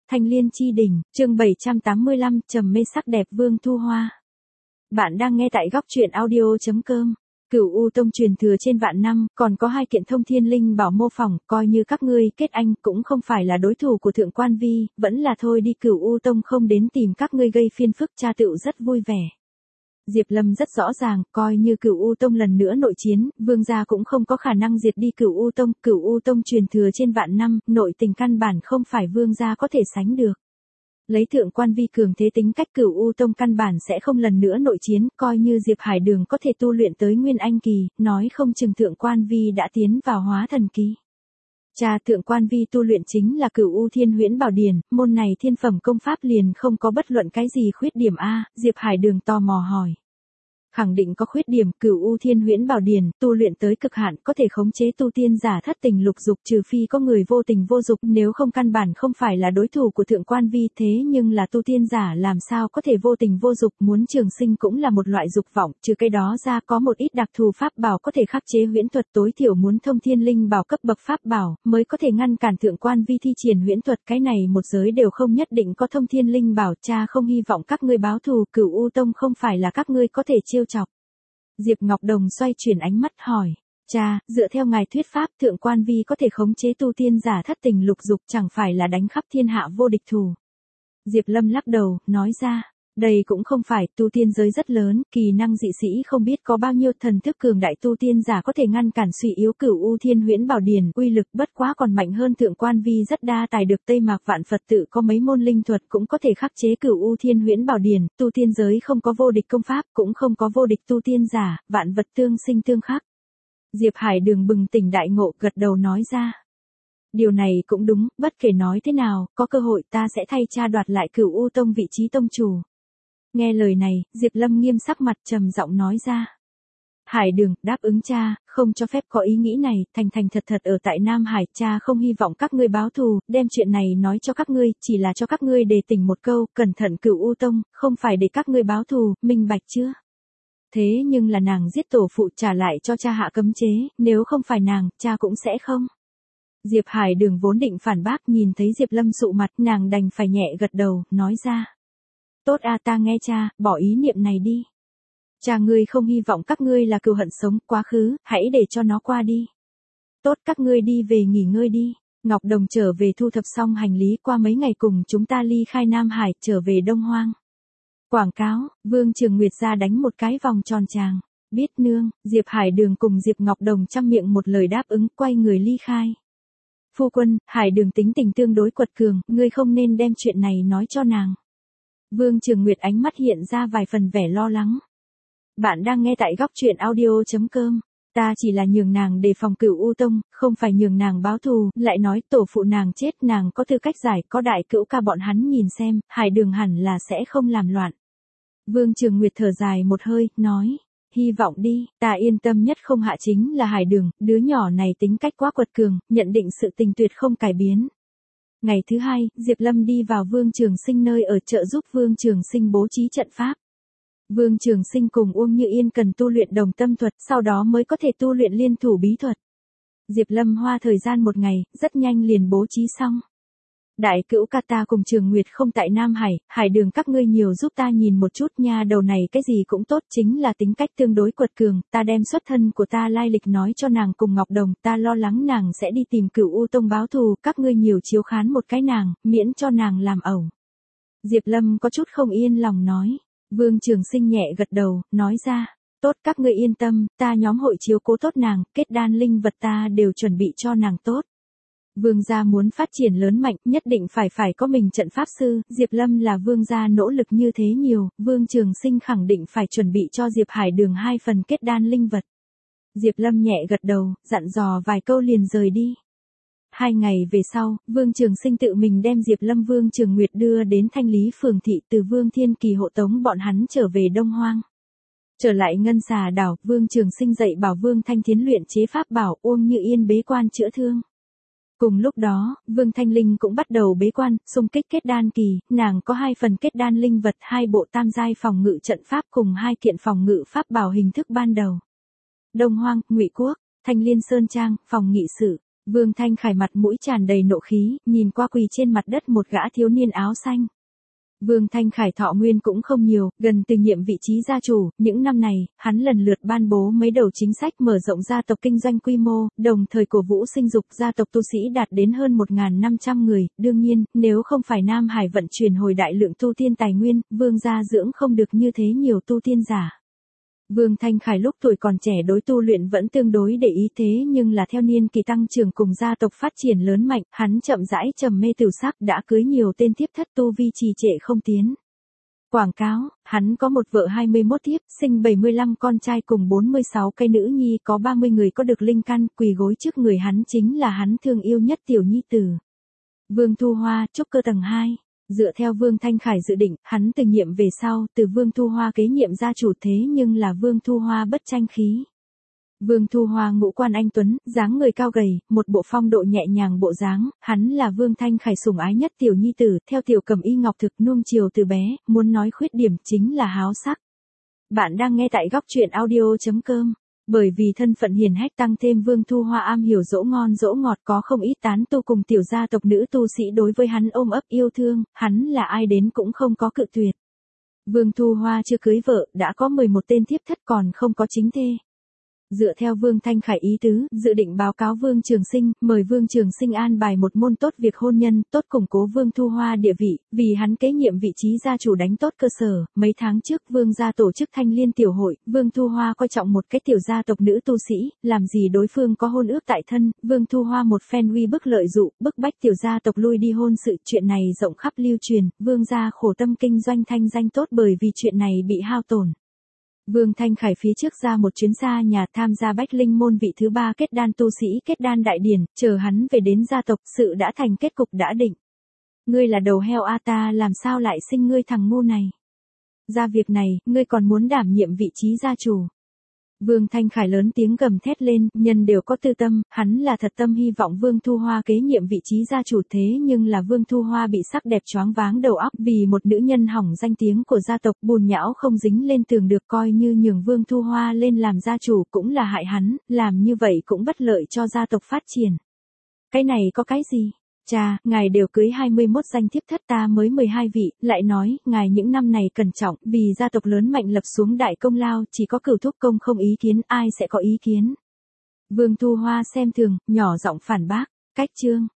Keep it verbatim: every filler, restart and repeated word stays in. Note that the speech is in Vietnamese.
Thanh Liên chi đỉnh, chương bảy trăm tám mươi lăm, trầm mê sắc đẹp Vương Thu Hoa. Bạn đang nghe tại góc truyện audio chấm com. Cửu U Tông truyền thừa trên vạn năm, còn có hai kiện thông thiên linh bảo mô phỏng, coi như các ngươi kết anh cũng không phải là đối thủ của Thượng Quan Vi, vẫn là thôi đi, Cửu U Tông không đến tìm các ngươi gây phiền phức, cha tựu rất vui vẻ. Diệp Lâm rất rõ ràng, coi như Cửu U Tông lần nữa nội chiến, Vương gia cũng không có khả năng diệt đi Cửu U Tông, Cửu U Tông truyền thừa trên vạn năm, nội tình căn bản không phải Vương gia có thể sánh được. Lấy Thượng Quan Vi cường thế tính cách, Cửu U Tông căn bản sẽ không lần nữa nội chiến, coi như Diệp Hải Đường có thể tu luyện tới Nguyên Anh kỳ, nói không chừng Thượng Quan Vi đã tiến vào Hóa Thần kỳ. Cha Thượng Quan Vi tu luyện chính là Cửu U Thiên Huyễn Bảo Điển, môn này thiên phẩm công pháp liền không có bất luận cái gì khuyết điểm a, Diệp Hải Đường tò mò hỏi. Khẳng định có khuyết điểm, Cửu U Thiên Huyễn Bảo Điển, tu luyện tới cực hạn, có thể khống chế tu tiên giả thất tình lục dục, trừ phi có người vô tình vô dục, nếu không căn bản không phải là đối thủ của Thượng Quan Vi, thế nhưng là tu tiên giả làm sao có thể vô tình vô dục, muốn trường sinh cũng là một loại dục vọng, trừ cái đó ra có một ít đặc thù pháp bảo có thể khắc chế huyễn thuật, tối thiểu muốn thông thiên linh bảo cấp bậc pháp bảo, mới có thể ngăn cản Thượng Quan Vi thi triển huyễn thuật, cái này một giới đều không nhất định có thông thiên linh bảo, cha không hy vọng các ngươi báo thù, Cửu U Tông không phải là các ngươi có thể chiêu chọc. Diệp Ngọc Đồng xoay chuyển ánh mắt hỏi, cha, dựa theo ngài thuyết pháp, Thượng Quan Vi có thể khống chế tu tiên giả thất tình lục dục, chẳng phải là đánh khắp thiên hạ vô địch thủ. Diệp Lâm lắc đầu, nói ra, đây cũng không phải, tu tiên giới rất lớn, kỳ năng dị sĩ không biết có bao nhiêu, thần thức cường đại tu tiên giả có thể ngăn cản suy yếu Cửu U Thiên Huyễn Bảo Điển, uy lực bất quá còn mạnh hơn Thượng Quan Vi rất đa tài, được Tây Mạc Vạn Phật tự có mấy môn linh thuật cũng có thể khắc chế Cửu U Thiên Huyễn Bảo Điển, tu tiên giới không có vô địch công pháp, cũng không có vô địch tu tiên giả, vạn vật tương sinh tương khắc. Diệp Hải Đường bừng tỉnh đại ngộ, gật đầu nói ra. Điều này cũng đúng, bất kể nói thế nào, có cơ hội ta sẽ thay cha đoạt lại Cửu U Tông vị trí tông chủ. Nghe lời này, Diệp Lâm nghiêm sắc mặt, trầm giọng nói ra. Hải Đường, đáp ứng cha, không cho phép có ý nghĩ này, thành thành thật thật ở tại Nam Hải, cha không hy vọng các ngươi báo thù, đem chuyện này nói cho các ngươi, chỉ là cho các ngươi đề tỉnh một câu, cẩn thận Cửu U Tông, không phải để các ngươi báo thù, minh bạch chưa? Thế nhưng là nàng giết tổ phụ, trả lại cho cha hạ cấm chế, nếu không phải nàng, cha cũng sẽ không. Diệp Hải Đường vốn định phản bác, nhìn thấy Diệp Lâm sụ mặt, nàng đành phải nhẹ gật đầu, nói ra. Tốt a, ta nghe cha, bỏ ý niệm này đi. Cha ngươi không hy vọng các ngươi là cừu hận sống, quá khứ, hãy để cho nó qua đi. Tốt, các ngươi đi về nghỉ ngơi đi. Ngọc Đồng trở về thu thập xong hành lý, qua mấy ngày cùng chúng ta ly khai Nam Hải, trở về Đông Hoang. Quảng cáo, Vương Trường Nguyệt ra đánh một cái vòng tròn tràng. Biết nương, Diệp Hải Đường cùng Diệp Ngọc Đồng chăm miệng một lời đáp ứng, quay người ly khai. Phu quân, Hải Đường tính tình tương đối quật cường, ngươi không nên đem chuyện này nói cho nàng. Vương Trường Nguyệt ánh mắt hiện ra vài phần vẻ lo lắng. Bạn đang nghe tại góc truyện audio chấm com. Ta chỉ là nhường nàng đề phòng Cửu U Tông, không phải nhường nàng báo thù, lại nói tổ phụ nàng chết, nàng có tư cách giải, có đại cữu ca bọn hắn nhìn xem, Hải Đường hẳn là sẽ không làm loạn. Vương Trường Nguyệt thở dài một hơi, nói, hy vọng đi, ta yên tâm nhất không hạ chính là Hải Đường, đứa nhỏ này tính cách quá quật cường, nhận định sự tình tuyệt không cải biến. Ngày thứ hai, Diệp Lâm đi vào Vương Trường Sinh nơi ở, trợ giúp Vương Trường Sinh bố trí trận pháp. Vương Trường Sinh cùng Uông Như Yên cần tu luyện đồng tâm thuật, sau đó mới có thể tu luyện liên thủ bí thuật. Diệp Lâm hoa thời gian một ngày, rất nhanh liền bố trí xong. Đại cữu ca, ta cùng Trường Nguyệt không tại Nam Hải, Hải Đường các ngươi nhiều giúp ta nhìn một chút nha, đầu này cái gì cũng tốt, chính là tính cách tương đối quật cường, ta đem xuất thân của ta lai lịch nói cho nàng cùng Ngọc Đồng, ta lo lắng nàng sẽ đi tìm Cửu U Tông báo thù, các ngươi nhiều chiếu khán một cái nàng, miễn cho nàng làm ẩu. Diệp Lâm có chút không yên lòng nói. Vương Trường Sinh nhẹ gật đầu, nói ra, tốt, các ngươi yên tâm, ta nhóm hội chiếu cố tốt nàng, kết đan linh vật ta đều chuẩn bị cho nàng tốt. Vương gia muốn phát triển lớn mạnh, nhất định phải phải có mình trận pháp sư, Diệp Lâm là vương gia nỗ lực như thế nhiều, Vương Trường Sinh khẳng định phải chuẩn bị cho Diệp Hải Đường hai phần kết đan linh vật. Diệp Lâm nhẹ gật đầu, dặn dò vài câu liền rời đi. Hai ngày về sau, Vương Trường Sinh tự mình đem Diệp Lâm Vương Trường Nguyệt đưa đến Thanh Lý Phường thị, từ Vương Thiên Kỳ hộ tống bọn hắn trở về Đông Hoang. Trở lại Ngân Xà đảo, Vương Trường Sinh dạy bảo Vương Thanh Thiến luyện chế pháp bảo, Uông Như Yên bế quan chữa thương. Cùng lúc đó, Vương Thanh Linh cũng bắt đầu bế quan, xung kích kết đan kỳ, nàng có hai phần kết đan linh vật, hai bộ tam giai phòng ngự trận pháp cùng hai kiện phòng ngự pháp bảo hình thức ban đầu. Đông Hoang, Ngụy Quốc, Thanh Liên Sơn Trang, phòng nghị sự. Vương Thanh Khải mặt mũi tràn đầy nộ khí, nhìn qua quỳ trên mặt đất một gã thiếu niên áo xanh. Vương Thanh Khải thọ nguyên cũng không nhiều, gần từ nhiệm vị trí gia chủ, những năm này, hắn lần lượt ban bố mấy đầu chính sách mở rộng gia tộc kinh doanh quy mô, đồng thời cổ vũ sinh dục gia tộc tu sĩ đạt đến hơn một nghìn năm trăm người, đương nhiên, nếu không phải Nam Hải vận chuyển hồi đại lượng tu tiên tài nguyên, Vương gia dưỡng không được như thế nhiều tu tiên giả. Vương Thanh Khải lúc tuổi còn trẻ đối tu luyện vẫn tương đối để ý thế nhưng là theo niên kỳ tăng trưởng cùng gia tộc phát triển lớn mạnh, hắn chậm rãi trầm mê tửu sắc đã cưới nhiều tên thiếp thất tu vi trì trệ không tiến. Quảng cáo, hắn có một vợ hai mươi mốt thiếp, sinh bảy mươi lăm con trai cùng bốn mươi sáu cây nữ nhi, có ba mươi người có được linh căn, quỳ gối trước người hắn chính là hắn thương yêu nhất tiểu nhi tử. Vương Thu Hoa, trúc cơ tầng hai. Dựa theo Vương Thanh Khải dự định, hắn từ nhiệm về sau, từ Vương Thu Hoa kế nhiệm gia chủ thế nhưng là Vương Thu Hoa bất tranh khí. Vương Thu Hoa ngũ quan anh tuấn, dáng người cao gầy, một bộ phong độ nhẹ nhàng bộ dáng, hắn là Vương Thanh Khải sủng ái nhất tiểu nhi tử, theo tiểu Cẩm Y ngọc thực nuông chiều từ bé, muốn nói khuyết điểm chính là háo sắc. Bạn đang nghe tại góc truyện audio chấm com. Bởi vì thân phận hiền hách tăng thêm Vương Thu Hoa am hiểu dỗ ngon dỗ ngọt, có không ít tán tu cùng tiểu gia tộc nữ tu sĩ đối với hắn ôm ấp yêu thương, hắn là ai đến cũng không có cự tuyệt. Vương Thu Hoa chưa cưới vợ, đã có mười một tên thiếp thất còn không có chính thê. Dựa theo Vương Thanh Khải ý tứ, dự định báo cáo Vương Trường Sinh, mời Vương Trường Sinh an bài một môn tốt việc hôn nhân, tốt củng cố Vương Thu Hoa địa vị, vì hắn kế nhiệm vị trí gia chủ đánh tốt cơ sở. Mấy tháng trước Vương gia tổ chức Thanh Liên tiểu hội, Vương Thu Hoa coi trọng một cái tiểu gia tộc nữ tu sĩ, làm gì đối phương có hôn ước tại thân, Vương Thu Hoa một phen uy bức lợi dụ, bức bách tiểu gia tộc lui đi hôn sự, chuyện này rộng khắp lưu truyền, Vương gia khổ tâm kinh doanh thanh danh tốt bởi vì chuyện này bị hao tổn. Vương Thanh Khải phía trước ra một chuyến xa nhà tham gia Bách Linh môn vị thứ ba kết đan tu sĩ kết đan đại điển, chờ hắn về đến gia tộc, sự đã thành kết cục đã định. Ngươi là đầu heo a, ta làm sao lại sinh ngươi thằng ngu này? Ra việc này, ngươi còn muốn đảm nhiệm vị trí gia chủ. Vương Thanh Khải lớn tiếng gầm thét lên, nhân đều có tư tâm, hắn là thật tâm hy vọng Vương Thu Hoa kế nhiệm vị trí gia chủ thế nhưng là Vương Thu Hoa bị sắc đẹp choáng váng đầu óc vì một nữ nhân hỏng danh tiếng của gia tộc, bùn nhão không dính lên tường được, coi như nhường Vương Thu Hoa lên làm gia chủ cũng là hại hắn, làm như vậy cũng bất lợi cho gia tộc phát triển. Cái này có cái gì? Cha, ngài đều cưới hai mươi mốt danh thiếp thất, ta mới mười hai vị, lại nói, ngài những năm này cẩn trọng, vì gia tộc lớn mạnh lập xuống đại công lao, chỉ có Cửu thúc công không ý kiến, ai sẽ có ý kiến? Vương Thu Hoa xem thường, nhỏ giọng phản bác, cách chương.